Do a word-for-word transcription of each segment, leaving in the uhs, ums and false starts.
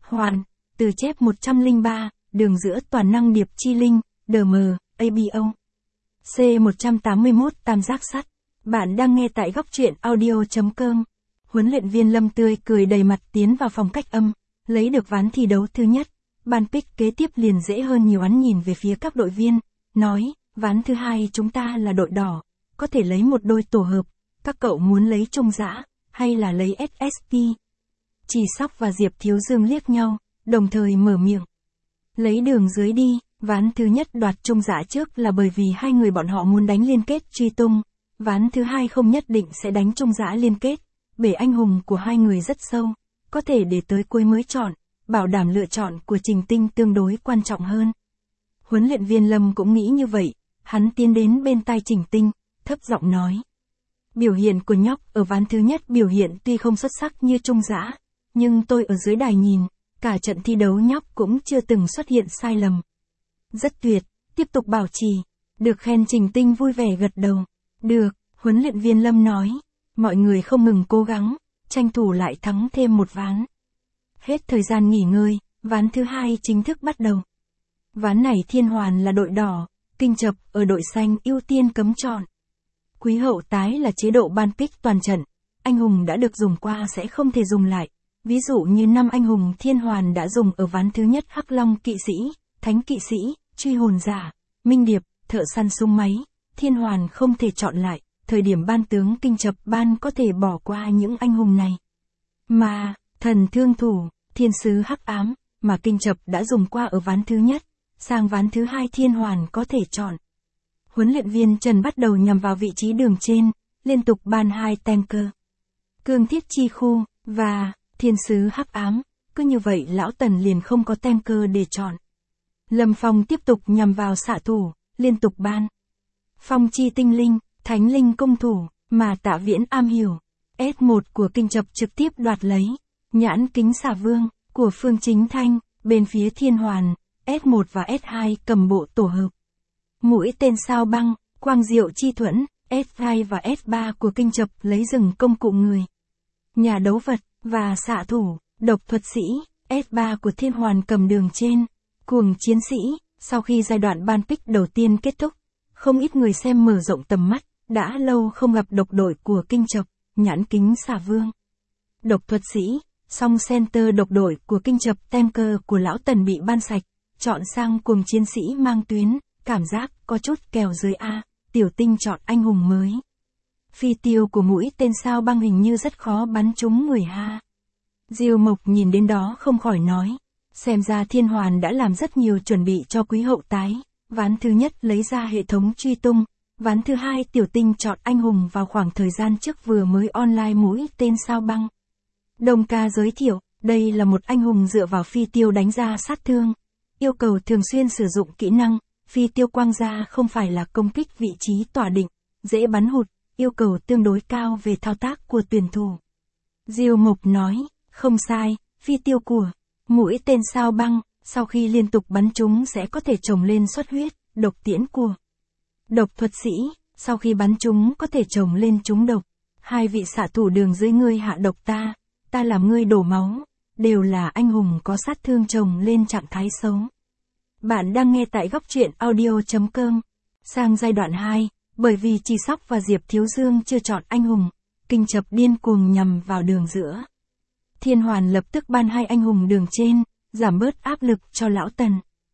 Hoàn, từ chép một trăm lẻ ba, đường giữa toàn năng điệp chi linh, đê em, a bê o. C một trăm tám mươi mốt tam giác sắt. Bạn đang nghe tại góc truyện audio.com. Huấn luyện viên Lâm tươi cười đầy mặt tiến vào phòng cách âm, lấy được ván thi đấu thứ nhất. Ban pick kế tiếp liền dễ hơn nhiều. Hắn nhìn về phía các đội viên, nói, ván thứ hai chúng ta là đội đỏ, có thể lấy một đôi tổ hợp, các cậu muốn lấy Trung Dã, hay là lấy ét ét pê? Chỉ Sóc và Diệp Thiếu Dương liếc nhau, đồng thời mở miệng. Lấy đường dưới đi, ván thứ nhất đoạt Trung Dã trước là bởi vì hai người bọn họ muốn đánh liên kết truy tung, ván thứ hai không nhất định sẽ đánh Trung Dã liên kết, bể anh hùng của hai người rất sâu, có thể để tới cuối mới chọn, bảo đảm lựa chọn của Trình Tinh tương đối quan trọng hơn. Huấn luyện viên Lâm cũng nghĩ như vậy, hắn tiến đến bên tai Trình Tinh, thấp giọng nói. Biểu hiện của nhóc ở ván thứ nhất biểu hiện tuy không xuất sắc như Trung Dã, nhưng tôi ở dưới đài nhìn, cả trận thi đấu nhóc cũng chưa từng xuất hiện sai lầm. Rất tuyệt, tiếp tục bảo trì. Được khen. Trình Tinh vui vẻ gật đầu. Được, huấn luyện viên Lâm nói. Mọi người không ngừng cố gắng, tranh thủ lại thắng thêm một ván. Hết thời gian nghỉ ngơi, ván thứ hai chính thức bắt đầu. Ván này Thiên Hoàn là đội đỏ, Kinh Chập ở đội xanh ưu tiên cấm chọn. Quý hậu tái là chế độ ban pick toàn trận, anh hùng đã được dùng qua sẽ không thể dùng lại. Ví dụ như năm anh hùng Thiên Hoàn đã dùng ở ván thứ nhất: Hắc Long kỵ sĩ, Thánh kỵ sĩ, Truy hồn giả, Minh điệp, Thợ săn súng máy. Thiên Hoàn không thể chọn lại, thời điểm ban tướng Kinh Chập ban có thể bỏ qua những anh hùng này. Mà, Thần thương thủ, Thiên sứ hắc ám, mà Kinh Chập đã dùng qua ở ván thứ nhất, sang ván thứ hai Thiên Hoàn có thể chọn. Huấn luyện viên Trần bắt đầu nhằm vào vị trí đường trên, liên tục ban hai tanker. Cương thiết chi khu, và Thiên sứ hắc ám, cứ như vậy lão Tần liền không có tanker để chọn. Lâm Phong tiếp tục nhằm vào xạ thủ, liên tục ban. Phong chi tinh linh, Thánh linh công thủ, mà Tạ Viễn am hiểu. ét một của Kinh Chập trực tiếp đoạt lấy. Nhãn kính xà vương, của Phương Chính Thanh, bên phía Thiên Hoàn, ét một và ét hai cầm bộ tổ hợp. Mũi tên sao băng, Quang diệu chi thuẫn, ét hai và ét ba của Kinh Chập lấy rừng công cụ người. Nhà đấu vật, và xạ thủ, độc thuật sĩ, ét ba của Thiên Hoàn cầm đường trên. Cuồng chiến sĩ, sau khi giai đoạn ban pick đầu tiên kết thúc, không ít người xem mở rộng tầm mắt, đã lâu không gặp độc đội của Kinh Chập, nhãn kính xà vương. Độc thuật sĩ, song center độc đội của Kinh Chập tanker của lão Tần bị ban sạch, chọn sang cuồng chiến sĩ mang tuyến, cảm giác có chút kèo dưới A, Tiểu Tinh chọn anh hùng mới. Phi tiêu của mũi tên sao băng hình như rất khó bắn trúng người ha. Diêu Mộc nhìn đến đó không khỏi nói. Xem ra Thiên Hoàn đã làm rất nhiều chuẩn bị cho quý hậu tái. Ván thứ nhất lấy ra hệ thống truy tung. Ván thứ hai Tiểu Tinh chọn anh hùng vào khoảng thời gian trước vừa mới online mũi tên sao băng. Đồng ca giới thiệu, đây là một anh hùng dựa vào phi tiêu đánh ra sát thương. Yêu cầu thường xuyên sử dụng kỹ năng, phi tiêu quang ra không phải là công kích vị trí tỏa định, dễ bắn hụt, yêu cầu tương đối cao về thao tác của tuyển thủ. Diêu Mộc nói, không sai, phi tiêu của mũi tên sao băng, sau khi liên tục bắn chúng sẽ có thể trồng lên xuất huyết, độc tiễn của độc thuật sĩ, sau khi bắn chúng có thể trồng lên trúng độc. Hai vị xạ thủ đường dưới ngươi hạ độc ta, ta làm ngươi đổ máu, đều là anh hùng có sát thương trồng lên trạng thái xấu. Bạn đang nghe tại góc truyện audio.com. Sang giai đoạn hai, bởi vì Chỉ Sóc và Diệp Thiếu Dương chưa chọn anh hùng, Kinh Chập điên cuồng nhằm vào đường giữa. Thiên Hoàn lập tức ban hai anh hùng đường trên, giảm bớt áp lực cho lão Tần.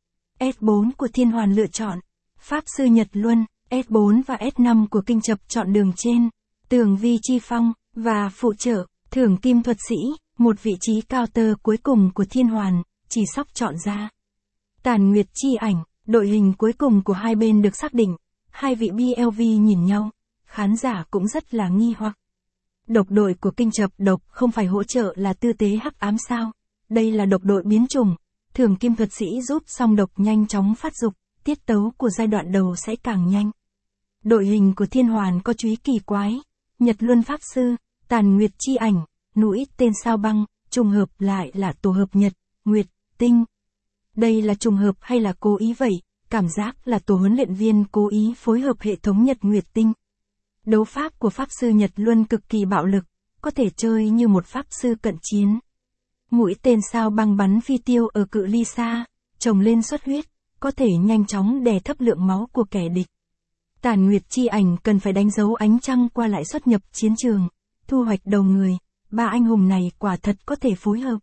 ét bốn của Thiên Hoàn lựa chọn Pháp sư Nhật Luân, ét bốn và ét năm của Kinh Chập chọn đường trên, Tường vi chi phong, và phụ trợ, Thưởng kim thuật sĩ, một vị trí counter cuối cùng của Thiên Hoàn, Chỉ Sóc chọn ra. Tàn nguyệt chi ảnh, đội hình cuối cùng của hai bên được xác định, hai vị bê lờ vê nhìn nhau, khán giả cũng rất là nghi hoặc. Độc đội của Kinh Chập độc không phải hỗ trợ là tư tế hắc ám sao? Đây là độc đội biến chủng, Thường kim thuật sĩ giúp song độc nhanh chóng phát dục, tiết tấu của giai đoạn đầu sẽ càng nhanh. Đội hình của Thiên Hoàn có chúy kỳ quái, Nhật Luân Pháp Sư, Tàn Nguyệt chi ảnh, núi tên sao băng, trùng hợp lại là tổ hợp Nhật, Nguyệt, Tinh. Đây là trùng hợp hay là cố ý vậy? Cảm giác là tổ huấn luyện viên cố ý phối hợp hệ thống Nhật Nguyệt Tinh. Đấu pháp của Pháp Sư Nhật Luân cực kỳ bạo lực, có thể chơi như một Pháp Sư cận chiến. Mũi tên sao băng bắn phi tiêu ở cự ly xa, trồng lên xuất huyết, có thể nhanh chóng đè thấp lượng máu của kẻ địch. Tản Nguyệt chi ảnh cần phải đánh dấu ánh trăng qua lại xuất nhập chiến trường, thu hoạch đầu người, ba anh hùng này quả thật có thể phối hợp.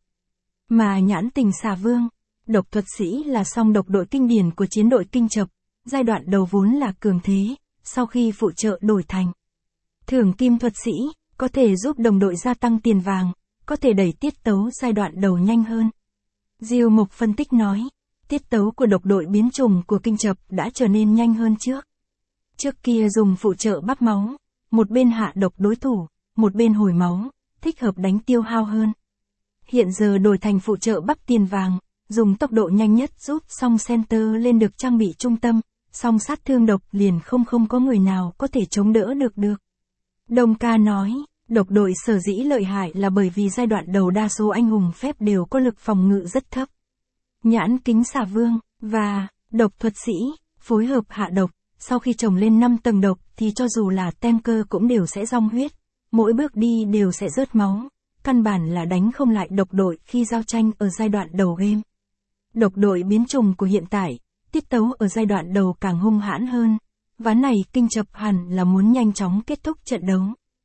Mà Nhãn Tình Xà Vương, độc thuật sĩ là song độc đội kinh điển của chiến đội Kinh Chập, giai đoạn đầu vốn là cường thế, sau khi phụ trợ đổi thành Thưởng Kim thuật sĩ, có thể giúp đồng đội gia tăng tiền vàng, có thể đẩy tiết tấu giai đoạn đầu nhanh hơn. Diêu Mục phân tích nói, tiết tấu của độc đội biến chủng của Kinh Chập đã trở nên nhanh hơn trước. Trước kia dùng phụ trợ bắp máu, một bên hạ độc đối thủ, một bên hồi máu, thích hợp đánh tiêu hao hơn. Hiện giờ đổi thành phụ trợ bắp tiền vàng, dùng tốc độ nhanh nhất giúp song center lên được trang bị trung tâm, song sát thương độc liền không không có người nào có thể chống đỡ được được. Đông Ca nói, độc đội sở dĩ lợi hại là bởi vì giai đoạn đầu đa số anh hùng phép đều có lực phòng ngự rất thấp. Nhãn Kính Xà Vương và độc thuật sĩ phối hợp hạ độc, sau khi trồng lên năm tầng độc thì cho dù là tanker cũng đều sẽ rong huyết, mỗi bước đi đều sẽ rớt máu, căn bản là đánh không lại độc đội khi giao tranh ở giai đoạn đầu game. Độc đội biến chủng của hiện tại, tiết tấu ở giai đoạn đầu càng hung hãn hơn, ván này Kinh Chập hẳn là muốn nhanh chóng kết thúc trận đấu.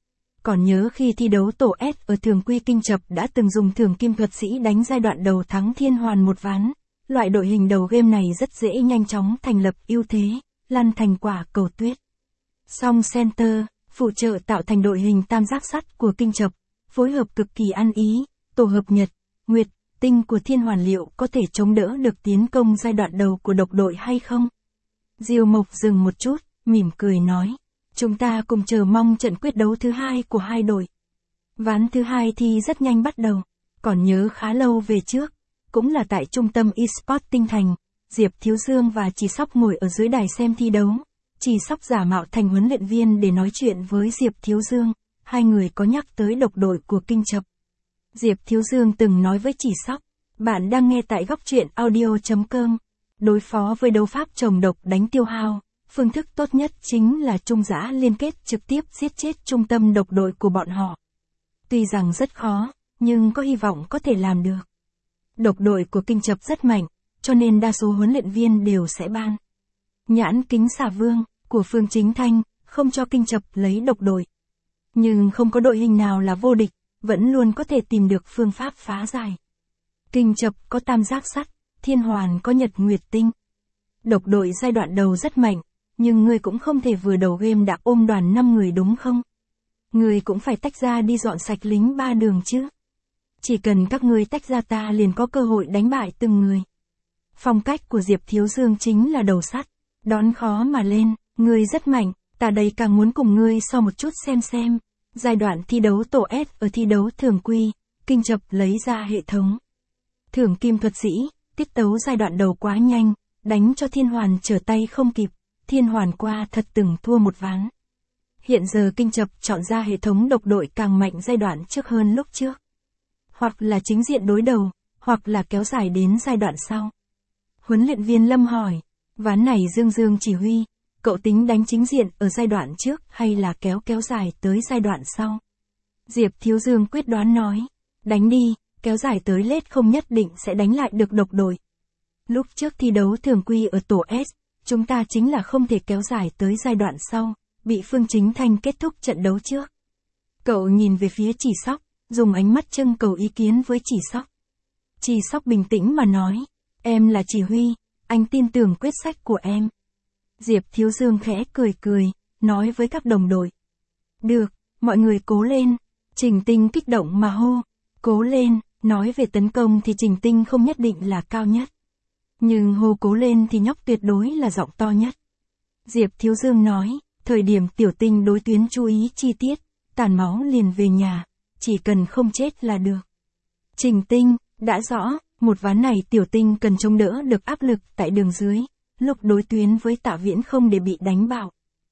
Còn nhớ khi thi đấu tổ S ở thường quy Kinh Chập đã từng dùng Thưởng Kim thuật sĩ đánh giai đoạn đầu thắng Thiên Hoàn một ván, loại đội hình đầu game này rất dễ nhanh chóng thành lập ưu thế, lăn thành quả cầu tuyết. Song center, phụ trợ tạo thành đội hình tam giác sắt của Kinh Chập, phối hợp cực kỳ ăn ý, tổ hợp Nhật, Nguyệt, Tinh của Thiên Hoàn liệu có thể chống đỡ được tiến công giai đoạn đầu của độc đội hay không? Diêu Mộc dừng một chút, mỉm cười nói, chúng ta cùng chờ mong trận quyết đấu thứ hai của hai đội. Ván thứ hai thì rất nhanh bắt đầu, còn nhớ khá lâu về trước, cũng là tại trung tâm eSports Tinh Thành, Diệp Thiếu Dương và Chỉ Sóc ngồi ở dưới đài xem thi đấu. Chỉ Sóc giả mạo thành huấn luyện viên để nói chuyện với Diệp Thiếu Dương, hai người có nhắc tới độc đội của Kinh Chập. Diệp Thiếu Dương từng nói với Chỉ Sóc, bạn đang nghe tại góc truyện audio chấm com, đối phó với đấu pháp trồng độc đánh tiêu hao, phương thức tốt nhất chính là trung giã liên kết trực tiếp giết chết trung tâm độc đội của bọn họ. Tuy rằng rất khó, nhưng có hy vọng có thể làm được. Độc đội của Kinh Chập rất mạnh, cho nên đa số huấn luyện viên đều sẽ ban Nhãn Kính Xà Vương của Phương Chính Thanh, không cho Kinh Chập lấy độc đội. Nhưng không có đội hình nào là vô địch, vẫn luôn có thể tìm được phương pháp phá giải. Kinh Chập có tam giác sắt, Thiên Hoàn có Nhật Nguyệt Tinh. Độc đội giai đoạn đầu rất mạnh, nhưng ngươi cũng không thể vừa đầu game đã ôm đoàn năm người đúng không? Ngươi cũng phải tách ra đi dọn sạch lính ba đường chứ. Chỉ cần các ngươi tách ra ta liền có cơ hội đánh bại từng người. Phong cách của Diệp Thiếu Dương chính là đầu sắt, đón khó mà lên, ngươi rất mạnh, ta đây càng muốn cùng ngươi so một chút xem xem. Giai đoạn thi đấu tổ S ở thi đấu thường quy, Kinh Chập lấy ra hệ thống Thưởng Kim thuật sĩ, tiết tấu giai đoạn đầu quá nhanh, đánh cho Thiên Hoàn trở tay không kịp, Thiên Hoàn qua thật từng thua một ván. Hiện giờ Kinh Chập chọn ra hệ thống độc đội càng mạnh giai đoạn trước hơn lúc trước. Hoặc là chính diện đối đầu, hoặc là kéo dài đến giai đoạn sau. Huấn luyện viên Lâm hỏi, ván này Dương Dương chỉ huy, cậu tính đánh chính diện ở giai đoạn trước hay là kéo kéo dài tới giai đoạn sau? Diệp Thiếu Dương quyết đoán nói, đánh đi, kéo dài tới lết không nhất định sẽ đánh lại được độc đội. Lúc trước thi đấu thường quy ở tổ S, chúng ta chính là không thể kéo dài tới giai đoạn sau, bị Phương Chính Thanh kết thúc trận đấu trước. Cậu nhìn về phía Chỉ Sóc, dùng ánh mắt trưng cầu ý kiến với Chỉ Sóc. Chỉ Sóc bình tĩnh mà nói, em là chỉ huy, anh tin tưởng quyết sách của em. Diệp Thiếu Dương khẽ cười cười, nói với các đồng đội. Được, mọi người cố lên. Trình Tinh kích động mà hô, cố lên, nói về tấn công thì Trình Tinh không nhất định là cao nhất. Nhưng hô cố lên thì nhóc tuyệt đối là giọng to nhất. Diệp Thiếu Dương nói, thời điểm Tiểu Tinh đối tuyến chú ý chi tiết, tàn máu liền về nhà, chỉ cần không chết là được. Trình Tinh, đã rõ, một ván này Tiểu Tinh cần chống đỡ được áp lực tại đường dưới, lúc đối tuyến với Tạ Viễn không để bị đánh bạo.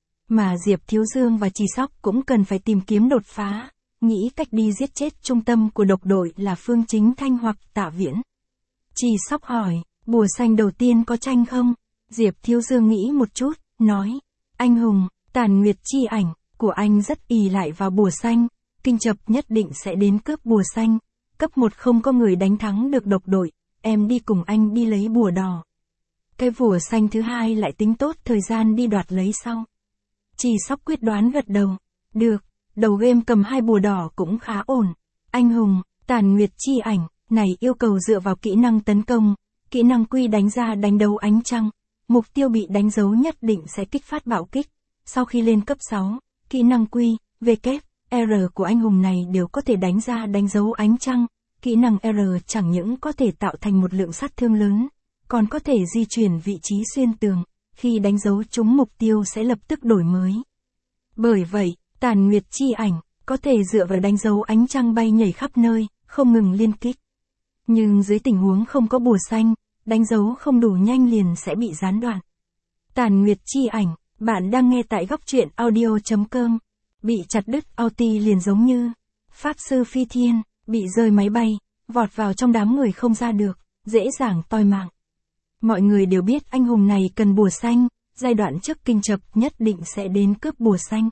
Mà Diệp Thiếu Dương và Chỉ Sóc cũng cần phải tìm kiếm đột phá, nghĩ cách đi giết chết trung tâm của độc đội là Phương Chính Thanh hoặc Tạ Viễn. Chỉ Sóc hỏi, bùa xanh đầu tiên có tranh không? Diệp Thiếu Dương nghĩ một chút, nói, anh hùng, Tản Nguyệt chi ảnh của anh rất ỷ lại vào bùa xanh, Kinh Chập nhất định sẽ đến cướp bùa xanh, cấp một không có người đánh thắng được độc đội, em đi cùng anh đi lấy bùa đỏ. Cái bùa xanh thứ hai lại tính tốt thời gian đi đoạt lấy sau. Chỉ Sóc quyết đoán gật đầu. Được, đầu game cầm hai bùa đỏ cũng khá ổn. Anh hùng, tàn nguyệt chi ảnh, này yêu cầu dựa vào kỹ năng tấn công, kỹ năng quy đánh ra đánh đấu ánh trăng. Mục tiêu bị đánh dấu nhất định sẽ kích phát bạo kích. Sau khi lên cấp sáu, kỹ năng quy, V, R của anh hùng này đều có thể đánh ra đánh dấu ánh trăng. Kỹ năng R chẳng những có thể tạo thành một lượng sát thương lớn, còn có thể di chuyển vị trí xuyên tường, khi đánh dấu trúng mục tiêu sẽ lập tức đổi mới. Bởi vậy, tàn nguyệt chi ảnh, có thể dựa vào đánh dấu ánh trăng bay nhảy khắp nơi, không ngừng liên kích. Nhưng dưới tình huống không có bùa xanh, đánh dấu không đủ nhanh liền sẽ bị gián đoạn. Tàn nguyệt chi ảnh, bạn đang nghe tại góc truyện audio chấm com. Bị chặt đứt ulti liền giống như Pháp sư phi thiên, bị rơi máy bay, vọt vào trong đám người không ra được, dễ dàng toi mạng. Mọi người đều biết anh hùng này cần bùa xanh, giai đoạn trước kinh chập nhất định sẽ đến cướp bùa xanh.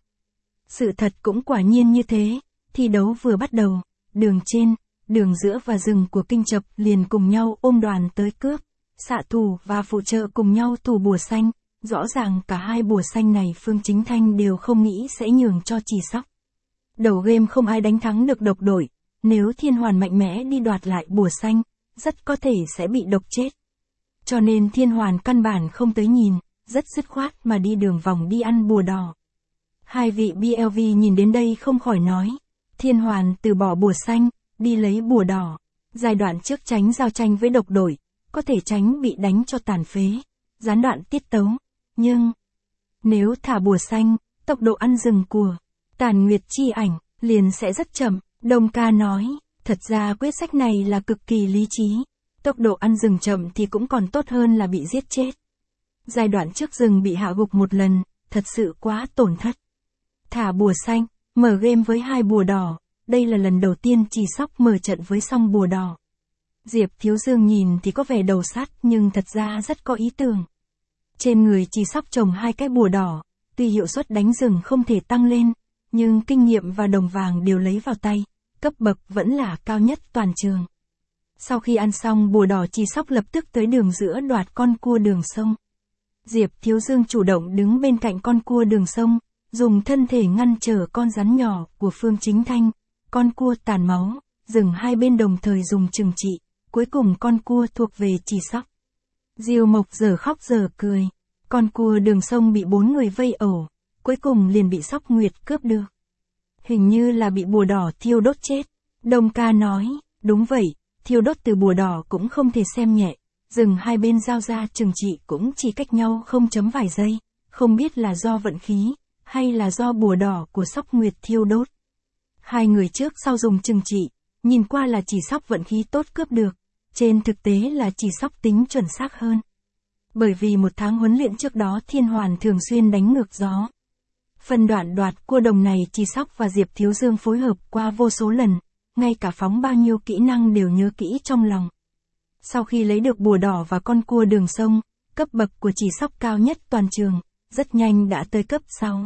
Sự thật cũng quả nhiên như thế, thi đấu vừa bắt đầu, đường trên, đường giữa và rừng của kinh chập liền cùng nhau ôm đoàn tới cướp, xạ thủ và phụ trợ cùng nhau thủ bùa xanh. Rõ ràng cả hai bùa xanh này Phương Chính Thanh đều không nghĩ sẽ nhường cho Chỉ Sóc. Đầu game không ai đánh thắng được độc đội, nếu Thiên Hoàn mạnh mẽ đi đoạt lại bùa xanh, rất có thể sẽ bị độc chết. Cho nên Thiên Hoàn căn bản không tới nhìn, rất dứt khoát mà đi đường vòng đi ăn bùa đỏ. Hai vị bê lờ vê nhìn đến đây không khỏi nói, Thiên Hoàn từ bỏ bùa xanh, đi lấy bùa đỏ. Giai đoạn trước tránh giao tranh với độc đội, có thể tránh bị đánh cho tàn phế, gián đoạn tiết tấu. Nhưng, nếu thả bùa xanh, tốc độ ăn rừng của tàn nguyệt chi ảnh liền sẽ rất chậm. Đông ca nói, thật ra quyết sách này là cực kỳ lý trí. Tốc độ ăn rừng chậm thì cũng còn tốt hơn là bị giết chết. Giai đoạn trước rừng bị hạ gục một lần, thật sự quá tổn thất. Thả bùa xanh, mở game với hai bùa đỏ, đây là lần đầu tiên Chỉ Sóc mở trận với song bùa đỏ. Diệp Thiếu Dương nhìn thì có vẻ đầu sắt nhưng thật ra rất có ý tưởng. Trên người Chỉ Sóc trồng hai cái bùa đỏ, tuy hiệu suất đánh rừng không thể tăng lên, nhưng kinh nghiệm và đồng vàng đều lấy vào tay, cấp bậc vẫn là cao nhất toàn trường. Sau khi ăn xong bùa đỏ Chỉ Sóc lập tức tới đường giữa đoạt con cua đường sông. Diệp Thiếu Dương chủ động đứng bên cạnh con cua đường sông, dùng thân thể ngăn trở con rắn nhỏ của Phương Chính Thanh, con cua tàn máu, rừng hai bên đồng thời dùng trừng trị, cuối cùng con cua thuộc về Chỉ Sóc. Diêu Mộc giờ khóc giờ cười, con cua đường sông bị bốn người vây ổ, cuối cùng liền bị Sóc Nguyệt cướp được. Hình như là bị bùa đỏ thiêu đốt chết. Đông ca nói, đúng vậy, thiêu đốt từ bùa đỏ cũng không thể xem nhẹ, rừng hai bên giao ra trừng trị cũng chỉ cách nhau không chấm vài giây, không biết là do vận khí, hay là do bùa đỏ của Sóc Nguyệt thiêu đốt. Hai người trước sau dùng trừng trị, nhìn qua là Chỉ Sóc vận khí tốt cướp được. Trên thực tế là Chỉ Sóc tính chuẩn xác hơn. Bởi vì một tháng huấn luyện trước đó Thiên Hoàn thường xuyên đánh ngược gió. Phần đoạn đoạt cua đồng này Chỉ Sóc và Diệp Thiếu Dương phối hợp qua vô số lần, ngay cả phóng bao nhiêu kỹ năng đều nhớ kỹ trong lòng. Sau khi lấy được bùa đỏ và con cua đường sông, cấp bậc của Chỉ Sóc cao nhất toàn trường, rất nhanh đã tới cấp sáu.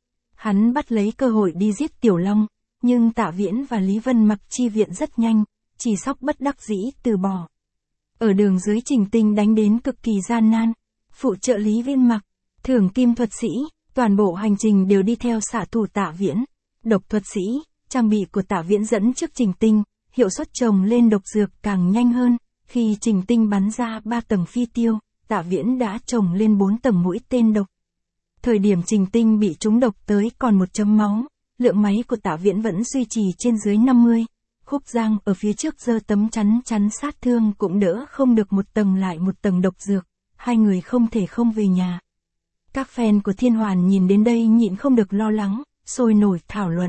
Hắn bắt lấy cơ hội đi giết Tiểu Long, nhưng Tạ Viễn và Lý Vân Mặc chi viện rất nhanh. Chỉ Sóc bất đắc dĩ từ bỏ. Ở đường dưới Trình Tinh đánh đến cực kỳ gian nan. Phụ trợ Lý Viên Mặc, Thưởng Kim thuật sĩ, toàn bộ hành trình đều đi theo xạ thủ Tạ Viễn. Độc thuật sĩ, trang bị của Tạ Viễn dẫn trước Trình Tinh, hiệu suất trồng lên độc dược càng nhanh hơn. Khi Trình Tinh bắn ra ba tầng phi tiêu, Tạ Viễn đã trồng lên bốn tầng mũi tên độc. Thời điểm Trình Tinh bị trúng độc tới còn một chấm máu, lượng máy của Tạ Viễn vẫn duy trì trên dưới năm mươi. Khúc Giang ở phía trước giơ tấm chắn chắn sát thương cũng đỡ không được một tầng lại một tầng độc dược, hai người không thể không về nhà. Các fan của Thiên Hoàn nhìn đến đây nhịn không được lo lắng, sôi nổi thảo luận.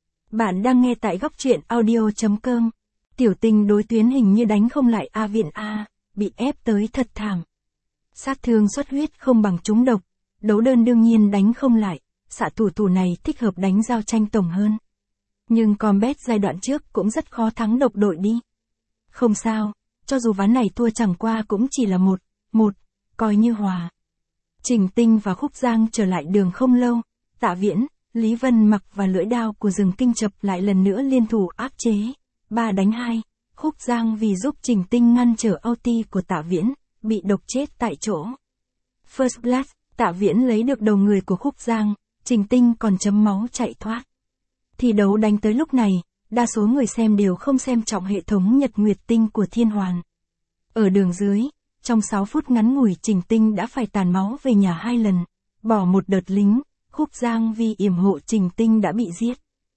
Bạn đang nghe tại góc truyện audio chấm com. Tiểu Tinh đối tuyến hình như đánh không lại A Viện A, bị ép tới thật thảm. Sát thương xuất huyết không bằng trúng độc, đấu đơn đương nhiên đánh không lại, xạ thủ thủ này thích hợp đánh giao tranh tổng hơn. Nhưng combat giai đoạn trước cũng rất khó thắng độc đội đi. Không sao, cho dù ván này thua chẳng qua cũng chỉ là một, một, coi như hòa. Trình Tinh và Khúc Giang trở lại đường không lâu, Tạ Viễn, Lý Vân Mặc và lưỡi đao của rừng kinh chập lại lần nữa liên thủ áp chế. Ba đánh hai, Khúc Giang vì giúp Trình Tinh ngăn trở ulti của Tạ Viễn, bị độc chết tại chỗ. First Blood, Tạ Viễn lấy được đầu người của Khúc Giang, Trình Tinh còn chấm máu chạy thoát. Thi đấu đánh tới lúc này, đa số người xem đều không xem trọng hệ thống Nhật Nguyệt Tinh của Thiên Hoàn. Ở đường dưới, trong sáu phút ngắn ngủi Trình Tinh đã phải tàn máu về nhà hai lần, bỏ một đợt lính, Khúc Giang vì yểm hộ Trình Tinh đã bị giết.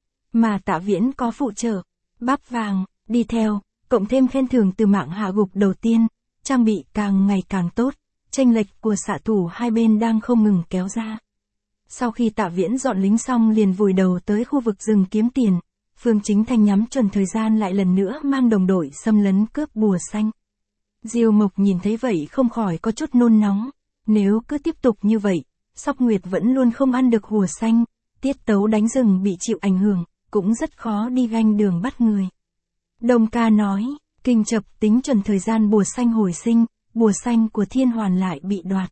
Mà Tạ Viễn có phụ trợ, bắp vàng, đi theo, cộng thêm khen thưởng từ mạng hạ gục đầu tiên, trang bị càng ngày càng tốt, chênh lệch của xạ thủ hai bên đang không ngừng kéo ra. Sau khi Tạ Viễn dọn lính xong liền vùi đầu tới khu vực rừng kiếm tiền, Phương Chính Thanh nhắm chuẩn thời gian lại lần nữa mang đồng đội xâm lấn cướp bùa xanh. Diêu Mộc nhìn thấy vậy không khỏi có chút nôn nóng, nếu cứ tiếp tục như vậy, Sóc Nguyệt vẫn luôn không ăn được bùa xanh, tiết tấu đánh rừng bị chịu ảnh hưởng, cũng rất khó đi ganh đường bắt người. Đông Ca nói, Kinh Chập tính chuẩn thời gian bùa xanh hồi sinh, bùa xanh của Thiên Hoàn lại bị đoạt.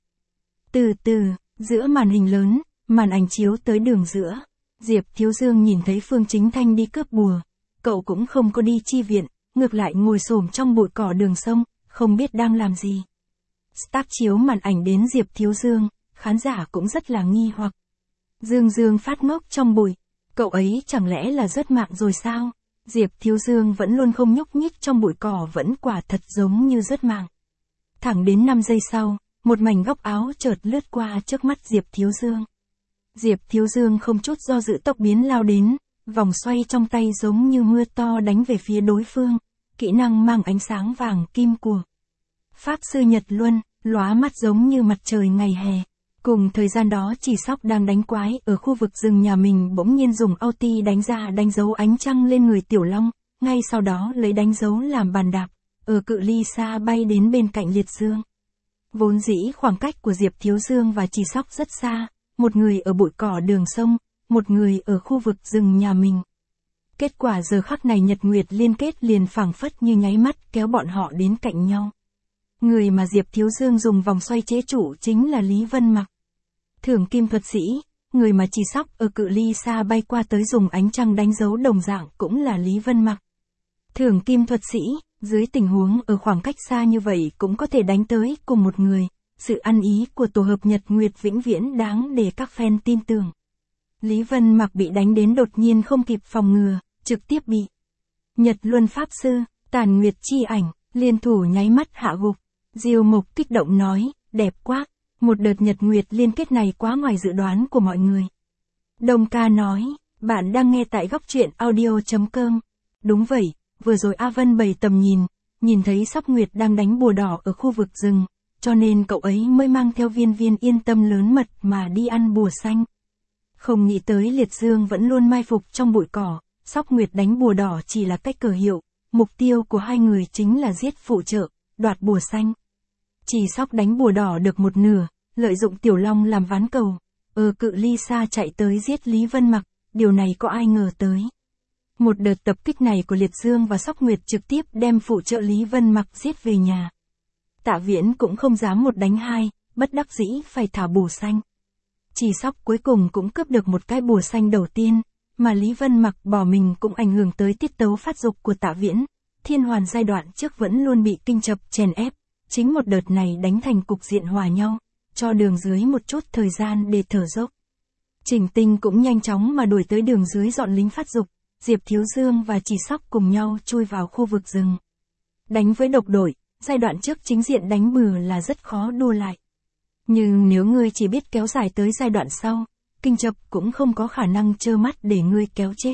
Từ từ, giữa màn hình lớn, màn ảnh chiếu tới đường giữa, Diệp Thiếu Dương nhìn thấy Phương Chính Thanh đi cướp bùa, cậu cũng không có đi chi viện, ngược lại ngồi xổm trong bụi cỏ đường sông, không biết đang làm gì. Start chiếu màn ảnh đến Diệp Thiếu Dương, khán giả cũng rất là nghi hoặc. Dương Dương phát ngốc trong bụi, cậu ấy chẳng lẽ là rớt mạng rồi sao? Diệp Thiếu Dương vẫn luôn không nhúc nhích trong bụi cỏ vẫn quả thật giống như rớt mạng. Thẳng đến năm giây sau, một mảnh góc áo chợt lướt qua trước mắt Diệp Thiếu Dương. Diệp Thiếu Dương không chút do dự tốc biến lao đến, vòng xoay trong tay giống như mưa to đánh về phía đối phương, kỹ năng mang ánh sáng vàng kim của Pháp Sư Nhật Luân, lóa mắt giống như mặt trời ngày hè. Cùng thời gian đó Chỉ Sóc đang đánh quái ở khu vực rừng nhà mình bỗng nhiên dùng ulti đánh ra đánh dấu ánh trăng lên người Tiểu Long, ngay sau đó lấy đánh dấu làm bàn đạp, ở cự ly xa bay đến bên cạnh Liệt Dương. Vốn dĩ khoảng cách của Diệp Thiếu Dương và Chỉ Sóc rất xa, một người ở bụi cỏ đường sông, một người ở khu vực rừng nhà mình. Kết quả giờ khắc này Nhật Nguyệt liên kết liền phảng phất như nháy mắt kéo bọn họ đến cạnh nhau. Người mà Diệp Thiếu Dương dùng vòng xoay chế trụ chính là Lý Vân Mặc. Thưởng kim thuật sĩ, người mà Chỉ Sóc ở cự ly xa bay qua tới dùng ánh trăng đánh dấu đồng dạng cũng là Lý Vân Mặc. Thưởng kim thuật sĩ, dưới tình huống ở khoảng cách xa như vậy cũng có thể đánh tới cùng một người, sự ăn ý của tổ hợp Nhật Nguyệt vĩnh viễn đáng để các fan tin tưởng. Lý Vân Mặc bị đánh đến đột nhiên không kịp phòng ngừa, trực tiếp bị Nhật Luân Pháp Sư, Tàn Nguyệt Chi Ảnh, liên thủ nháy mắt hạ gục. Diêu Mộc kích động nói, đẹp quá, một đợt Nhật Nguyệt liên kết này quá ngoài dự đoán của mọi người. Đông Ca nói, bạn đang nghe tại góc truyện audio chấm com. Đúng vậy, vừa rồi A Vân bày tầm nhìn, nhìn thấy Sóc Nguyệt đang đánh bùa đỏ ở khu vực rừng, cho nên cậu ấy mới mang theo viên viên yên tâm lớn mật mà đi ăn bùa xanh. Không nghĩ tới Liệt Dương vẫn luôn mai phục trong bụi cỏ, Sóc Nguyệt đánh bùa đỏ chỉ là cách cờ hiệu, mục tiêu của hai người chính là giết phụ trợ, đoạt bùa xanh. Chỉ Sóc đánh bùa đỏ được một nửa, lợi dụng Tiểu Long làm ván cầu, ở cự ly xa chạy tới giết Lý Vân Mặc, điều này có ai ngờ tới. Một đợt tập kích này của Liệt Dương và Sóc Nguyệt trực tiếp đem phụ trợ Lý Vân Mặc giết về nhà. Tạ Viễn cũng không dám một đánh hai, bất đắc dĩ phải thả bùa xanh. Chỉ Sóc cuối cùng cũng cướp được một cái bùa xanh đầu tiên, mà Lý Vân Mặc bỏ mình cũng ảnh hưởng tới tiết tấu phát dục của Tạ Viễn. Thiên Hoàn giai đoạn trước vẫn luôn bị Kinh Chập chèn ép, chính một đợt này đánh thành cục diện hòa nhau, cho đường dưới một chút thời gian để thở dốc. Trình Tinh cũng nhanh chóng mà đuổi tới đường dưới dọn lính phát dục, Diệp Thiếu Dương và Chỉ Sóc cùng nhau chui vào khu vực rừng. Đánh với độc đội, giai đoạn trước chính diện đánh bừa là rất khó đua lại. Nhưng nếu ngươi chỉ biết kéo dài tới giai đoạn sau, Kinh Chập cũng không có khả năng trơ mắt để ngươi kéo chết.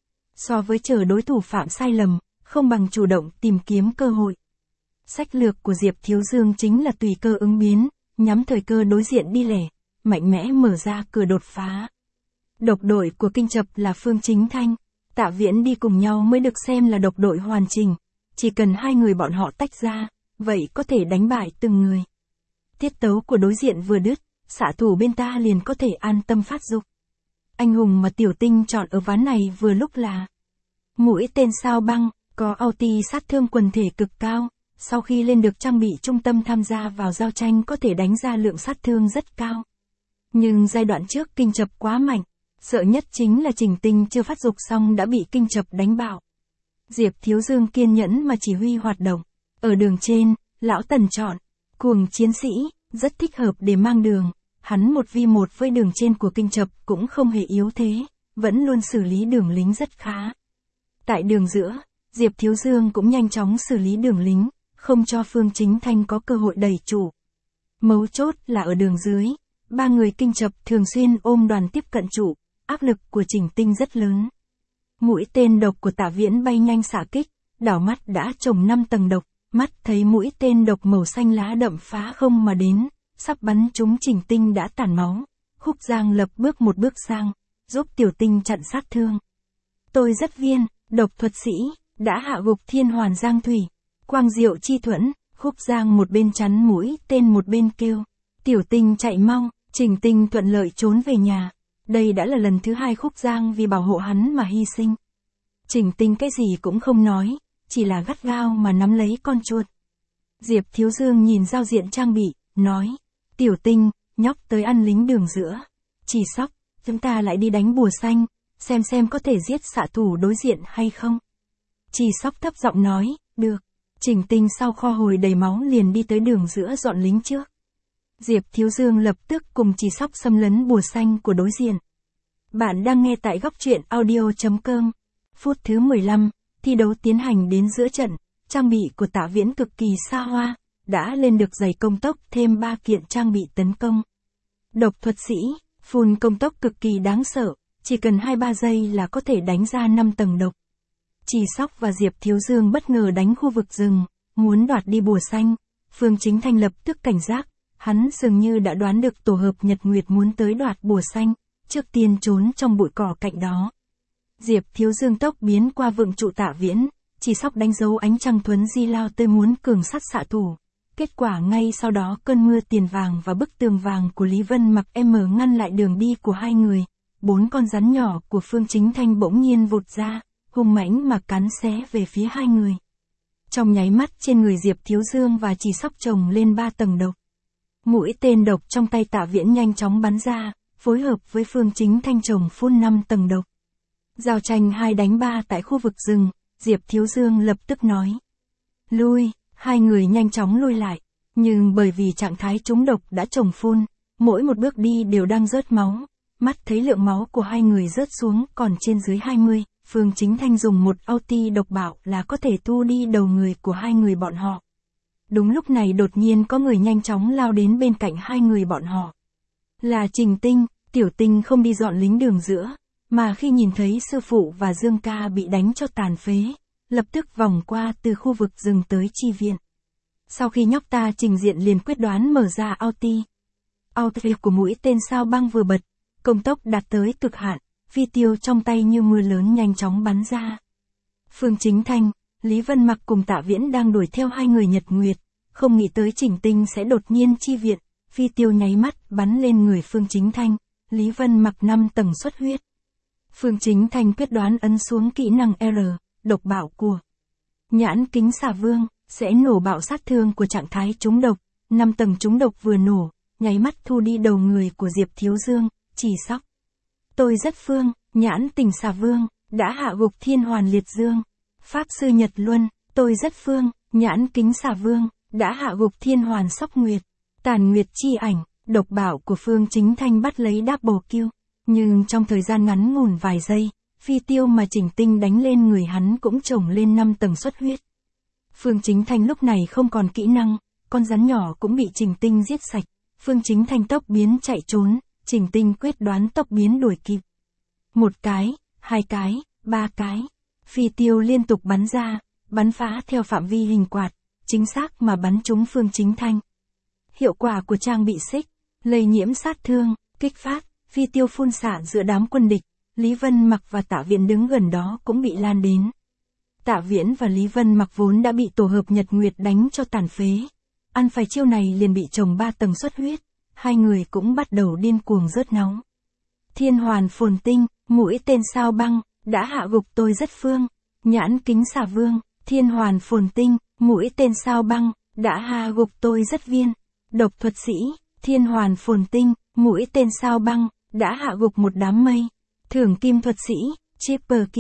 So với chờ đối thủ phạm sai lầm, không bằng chủ động tìm kiếm cơ hội. Sách lược của Diệp Thiếu Dương chính là tùy cơ ứng biến, nhắm thời cơ đối diện đi lẻ, mạnh mẽ mở ra cửa đột phá. Độc đội của Kinh Chập là Phương Chính Thanh, Tạ Viễn đi cùng nhau mới được xem là độc đội hoàn chỉnh, chỉ cần hai người bọn họ tách ra, vậy có thể đánh bại từng người. Tiết tấu của đối diện vừa đứt, xạ thủ bên ta liền có thể an tâm phát dục. Anh hùng mà Tiểu Tinh chọn ở ván này vừa lúc là mũi tên sao băng, có ulti sát thương quần thể cực cao, sau khi lên được trang bị trung tâm tham gia vào giao tranh có thể đánh ra lượng sát thương rất cao. Nhưng giai đoạn trước Kinh Chập quá mạnh, sợ nhất chính là Trình Tinh chưa phát dục xong đã bị Kinh Chập đánh bạo. Diệp Thiếu Dương kiên nhẫn mà chỉ huy hoạt động. Ở đường trên, lão Tần chọn, cuồng chiến sĩ, rất thích hợp để mang đường. Hắn một vi một với đường trên của kinh chập cũng không hề yếu thế, vẫn luôn xử lý đường lính rất khá. Tại đường giữa, Diệp Thiếu Dương cũng nhanh chóng xử lý đường lính, không cho Phương Chính Thanh có cơ hội đẩy trụ. Mấu chốt là ở đường dưới, ba người kinh chập thường xuyên ôm đoàn tiếp cận trụ, áp lực của Trình Tinh rất lớn. Mũi tên độc của Tạ Viễn bay nhanh xạ kích, đảo mắt đã trồng năm tầng độc, mắt thấy mũi tên độc màu xanh lá đậm phá không mà đến, sắp bắn trúng Trình Tinh đã tản máu. Khúc Giang lập bước một bước sang, giúp Tiểu Tinh chặn sát thương. Tôi rất viên, độc thuật sĩ, đã hạ gục Thiên Hoàn Giang Thủy. Quang Diệu chi thuẫn, Khúc Giang một bên chắn mũi tên một bên kêu. Tiểu Tinh chạy mau, Trình Tinh thuận lợi trốn về nhà. Đây đã là lần thứ hai Khúc Giang vì bảo hộ hắn mà hy sinh. Trình Tinh cái gì cũng không nói, chỉ là gắt gao mà nắm lấy con chuột. Diệp Thiếu Dương nhìn giao diện trang bị, nói. Tiểu Tinh, nhóc tới ăn lính đường giữa. Chỉ Sóc, chúng ta lại đi đánh bùa xanh, xem xem có thể giết xạ thủ đối diện hay không. Chỉ Sóc thấp giọng nói, được. Trình Tinh sau kho hồi đầy máu liền đi tới đường giữa dọn lính trước. Diệp Thiếu Dương lập tức cùng Chỉ Sóc xâm lấn bùa xanh của đối diện. Bạn đang nghe tại góc truyện audio chấm com. Phút thứ mười lăm, thi đấu tiến hành đến giữa trận, trang bị của Tạ Viễn cực kỳ xa hoa, đã lên được giày công tốc thêm ba kiện trang bị tấn công. Độc thuật sĩ, phun công tốc cực kỳ đáng sợ, chỉ cần hai ba giây là có thể đánh ra năm tầng độc. Chỉ Sóc và Diệp Thiếu Dương bất ngờ đánh khu vực rừng, muốn đoạt đi bùa xanh. Phương Chính Thanh lập tức cảnh giác, hắn dường như đã đoán được tổ hợp Nhật Nguyệt muốn tới đoạt bùa xanh, trước tiên trốn trong bụi cỏ cạnh đó. Diệp Thiếu Dương tốc biến qua vượng trụ Tạ Viễn, Chỉ Sóc đánh dấu ánh trăng thuấn di lao tới muốn cường sát xạ thủ. Kết quả ngay sau đó cơn mưa tiền vàng và bức tường vàng của Lý Vân Mặc M ngăn lại đường đi của hai người. Bốn con rắn nhỏ của Phương Chính Thanh bỗng nhiên vụt ra, hung mãnh mà cắn xé về phía hai người. Trong nháy mắt trên người Diệp Thiếu Dương và Chỉ Sóc chồng lên ba tầng độc. Mũi tên độc trong tay Tạ Viễn nhanh chóng bắn ra, phối hợp với Phương Chính Thanh chồng phun năm tầng độc. Giao tranh hai đánh ba tại khu vực rừng, Diệp Thiếu Dương lập tức nói. Lui, hai người nhanh chóng lui lại, nhưng bởi vì trạng thái trúng độc đã chồng phun, mỗi một bước đi đều đang rớt máu. Mắt thấy lượng máu của hai người rớt xuống còn trên dưới hai mươi, Phương Chính Thanh dùng một ulti độc bạo là có thể thu đi đầu người của hai người bọn họ. Đúng lúc này đột nhiên có người nhanh chóng lao đến bên cạnh hai người bọn họ. Là Trình Tinh. Tiểu Tinh không đi dọn lính đường giữa, mà khi nhìn thấy sư phụ và Dương ca bị đánh cho tàn phế, lập tức vòng qua từ khu vực rừng tới chi viện. Sau khi nhóc ta trình diện liền quyết đoán mở ra ulti. Ulti của mũi tên sao băng vừa bật, công tốc đạt tới cực hạn, phi tiêu trong tay như mưa lớn nhanh chóng bắn ra. Phương Chính Thanh, Lý Vân Mặc cùng Tạ Viễn đang đuổi theo hai người Nhật Nguyệt, không nghĩ tới Trình Tinh sẽ đột nhiên chi viện, phi tiêu nháy mắt bắn lên người Phương Chính Thanh. Lý Vân Mặc năm tầng xuất huyết. Phương Chính Thanh quyết đoán ấn xuống kỹ năng R, độc bạo của Nhãn Kính Xà Vương, sẽ nổ bạo sát thương của trạng thái trúng độc. năm tầng trúng độc vừa nổ, nháy mắt thu đi đầu người của Diệp Thiếu Dương, Chỉ Sóc. Tôi rất phương, Nhãn Tình Xà Vương, đã hạ gục Thiên Hoàn Liệt Dương. Pháp Sư Nhật Luân, tôi rất phương, Nhãn Kính Xà Vương, đã hạ gục Thiên Hoàn Sóc Nguyệt. Tàn Nguyệt Chi Ảnh. Độc bạo của Phương Chính Thanh bắt lấy double kill, nhưng trong thời gian ngắn ngủn vài giây, phi tiêu mà Trình Tinh đánh lên người hắn cũng chồng lên năm tầng xuất huyết. Phương Chính Thanh lúc này không còn kỹ năng, con rắn nhỏ cũng bị Trình Tinh giết sạch. Phương Chính Thanh tốc biến chạy trốn, Trình Tinh quyết đoán tốc biến đuổi kịp. Một cái, hai cái, ba cái, phi tiêu liên tục bắn ra, bắn phá theo phạm vi hình quạt, chính xác mà bắn trúng Phương Chính Thanh. Hiệu quả của trang bị xích, lây nhiễm sát thương, kích phát, phi tiêu phun xạ giữa đám quân địch, Lý Vân Mặc và Tạ Viễn đứng gần đó cũng bị lan đến. Tạ Viễn và Lý Vân Mặc vốn đã bị tổ hợp Nhật Nguyệt đánh cho tàn phế. Ăn phải chiêu này liền bị chồng ba tầng xuất huyết, hai người cũng bắt đầu điên cuồng rớt nóng. Thiên Hoàn Phồn Tinh, mũi tên sao băng, đã hạ gục tôi rất phương. Nhãn Kính Xà Vương, Thiên Hoàn Phồn Tinh, mũi tên sao băng, đã hạ gục tôi rất viên. Độc thuật sĩ, Thiên Hoàn Phồn Tinh, mũi tên sao băng, đã hạ gục một đám mây. Thưởng kim thuật sĩ, triple kill,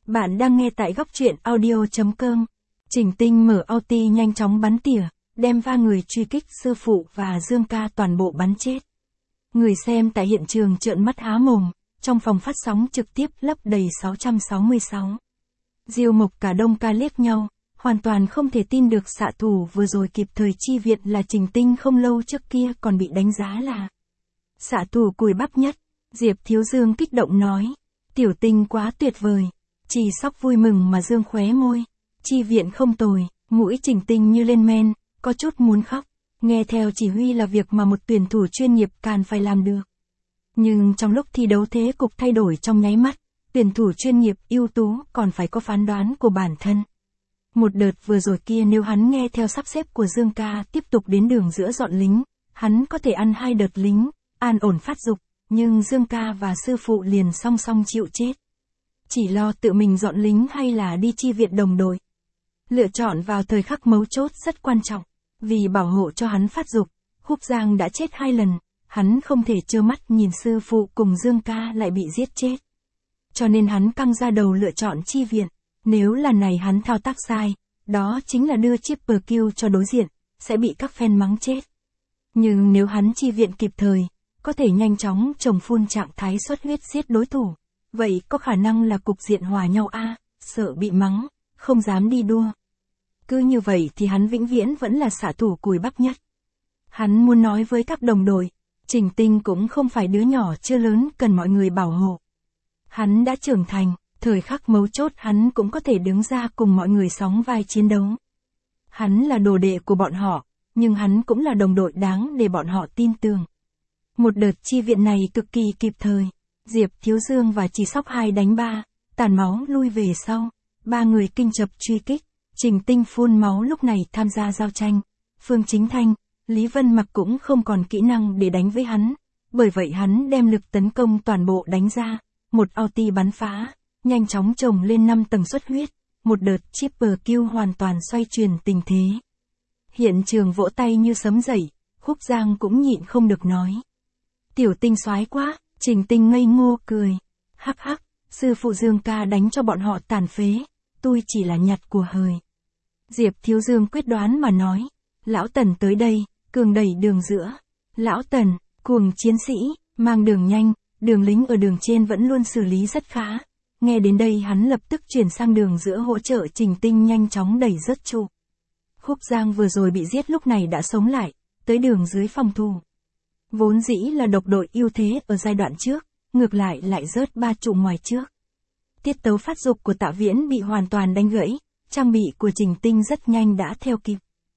Bạn đang nghe tại góc truyện audio.com. Trình Tinh mở ulti nhanh chóng bắn tỉa, đem va người truy kích sư phụ và Dương Ca toàn bộ bắn chết. Người xem tại hiện trường trợn mắt há mồm, trong phòng phát sóng trực tiếp lấp đầy sáu trăm sáu mươi sáu. Diêu Mộc cả Đông Ca liếc nhau, hoàn toàn không thể tin được xạ thủ vừa rồi kịp thời chi viện là Trình Tinh không lâu trước kia còn bị đánh giá là xạ thủ cùi bắp nhất. Diệp Thiếu Dương kích động nói, Tiểu Tinh quá tuyệt vời. Chỉ Sóc vui mừng mà dương khóe môi, chi viện không tồi, mũi Trình Tinh như lên men, có chút muốn khóc. Nghe theo chỉ huy là việc mà một tuyển thủ chuyên nghiệp càng phải làm được. Nhưng trong lúc thi đấu thế cục thay đổi trong nháy mắt, tuyển thủ chuyên nghiệp ưu tú còn phải có phán đoán của bản thân. Một đợt vừa rồi kia nếu hắn nghe theo sắp xếp của Dương Ca tiếp tục đến đường giữa dọn lính, hắn có thể ăn hai đợt lính, an ổn phát dục, nhưng Dương Ca và sư phụ liền song song chịu chết. Chỉ lo tự mình dọn lính hay là đi chi viện đồng đội. Lựa chọn vào thời khắc mấu chốt rất quan trọng, vì bảo hộ cho hắn phát dục, Khúc Giang đã chết hai lần, hắn không thể trơ mắt nhìn sư phụ cùng Dương Ca lại bị giết chết. Cho nên hắn căng ra đầu lựa chọn chi viện, nếu lần này hắn thao tác sai, đó chính là đưa triple kill cho đối diện, sẽ bị các fan mắng chết. Nhưng nếu hắn chi viện kịp thời, có thể nhanh chóng trồng phun trạng thái xuất huyết giết đối thủ. Vậy có khả năng là cục diện hòa nhau a, à, sợ bị mắng, không dám đi đua. Cứ như vậy thì hắn vĩnh viễn vẫn là xạ thủ cùi bắp nhất. Hắn muốn nói với các đồng đội, Trình Tinh cũng không phải đứa nhỏ chưa lớn cần mọi người bảo hộ. Hắn đã trưởng thành, thời khắc mấu chốt hắn cũng có thể đứng ra cùng mọi người sóng vai chiến đấu. Hắn là đồ đệ của bọn họ, nhưng hắn cũng là đồng đội đáng để bọn họ tin tưởng. Một đợt chi viện này cực kỳ kịp thời. Diệp Thiếu Dương và Chỉ Sóc hai đánh ba, tàn máu lui về sau, ba người kinh chập truy kích, Trình Tinh phun máu lúc này tham gia giao tranh, Phương Chính Thanh, Lý Vân Mặc cũng không còn kỹ năng để đánh với hắn, bởi vậy hắn đem lực tấn công toàn bộ đánh ra, một ulti bắn phá, nhanh chóng trồng lên năm tầng xuất huyết, một đợt triple kill hoàn toàn xoay chuyển tình thế. Hiện trường vỗ tay như sấm dậy, Khúc Giang cũng nhịn không được nói. Tiểu Tinh soái quá. Trình Tinh ngây ngô cười, hắc hắc, sư phụ Dương Ca đánh cho bọn họ tàn phế, tôi chỉ là nhặt của hời. Diệp Thiếu Dương quyết đoán mà nói, Lão Tần tới đây, cường đẩy đường giữa. Lão Tần, cuồng chiến sĩ, mang đường nhanh, đường lính ở đường trên vẫn luôn xử lý rất khá. Nghe đến đây hắn lập tức chuyển sang đường giữa hỗ trợ Trình Tinh nhanh chóng đẩy rớt trụ. Khúc Giang vừa rồi bị giết lúc này đã sống lại, tới đường dưới phòng thủ. Vốn dĩ là độc đội ưu thế ở giai đoạn trước, ngược lại lại rớt ba trụ ngoài trước. Tiết tấu phát dục của Tạ Viễn bị hoàn toàn đánh gãy, trang bị của Trình Tinh rất nhanh đã theo kịp.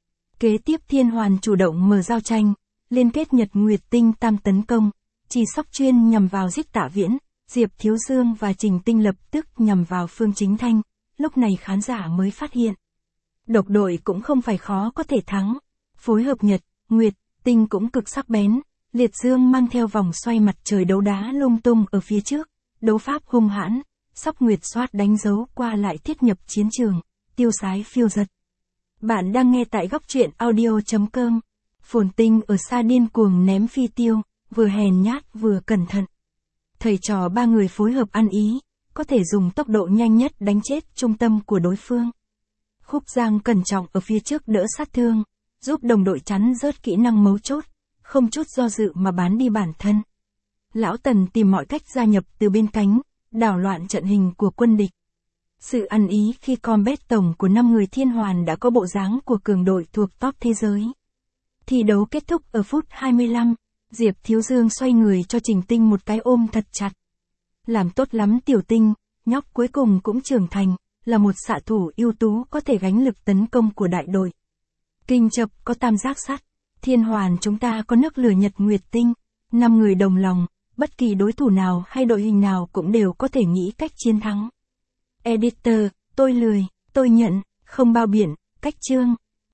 Kế tiếp Thiên Hoàn chủ động mở giao tranh, liên kết Nhật Nguyệt Tinh tam tấn công, Chỉ Sóc chuyên nhằm vào giết Tạ Viễn, Diệp Thiếu Dương và Trình Tinh lập tức nhằm vào Phương Chính Thanh, lúc này khán giả mới phát hiện. Độc đội cũng không phải khó có thể thắng, phối hợp Nhật, Nguyệt, Tinh cũng cực sắc bén. Liệt Dương mang theo vòng xoay mặt trời đấu đá lung tung ở phía trước, đấu pháp hung hãn, Sóc Nguyệt xoát đánh dấu qua lại thiết nhập chiến trường, tiêu sái phiêu giật. Bạn đang nghe tại góc truyện audio.com. Phồn Tinh ở xa điên cuồng ném phi tiêu, vừa hèn nhát vừa cẩn thận. Thầy trò ba người phối hợp ăn ý, có thể dùng tốc độ nhanh nhất đánh chết trung tâm của đối phương. Khúc Giang cẩn trọng ở phía trước đỡ sát thương, giúp đồng đội chắn rớt kỹ năng mấu chốt. Không chút do dự mà bán đi bản thân. Lão Tần tìm mọi cách gia nhập từ bên cánh, đảo loạn trận hình của quân địch. Sự ăn ý khi combat tổng của năm người Thiên Hoàn đã có bộ dáng của cường đội thuộc top thế giới. Thi đấu kết thúc ở phút hai mươi lăm, Diệp Thiếu Dương xoay người cho Trình Tinh một cái ôm thật chặt. Làm tốt lắm Tiểu Tinh, nhóc cuối cùng cũng trưởng thành, là một xạ thủ ưu tú có thể gánh lực tấn công của đại đội. Kinh chập có tam giác sắt. Thiên Hoàn chúng ta có nước lửa Nhật Nguyệt Tinh, năm người đồng lòng, bất kỳ đối thủ nào hay đội hình nào cũng đều có thể nghĩ cách chiến thắng. Editor, tôi lười, tôi nhận, không bao biện, cách chương.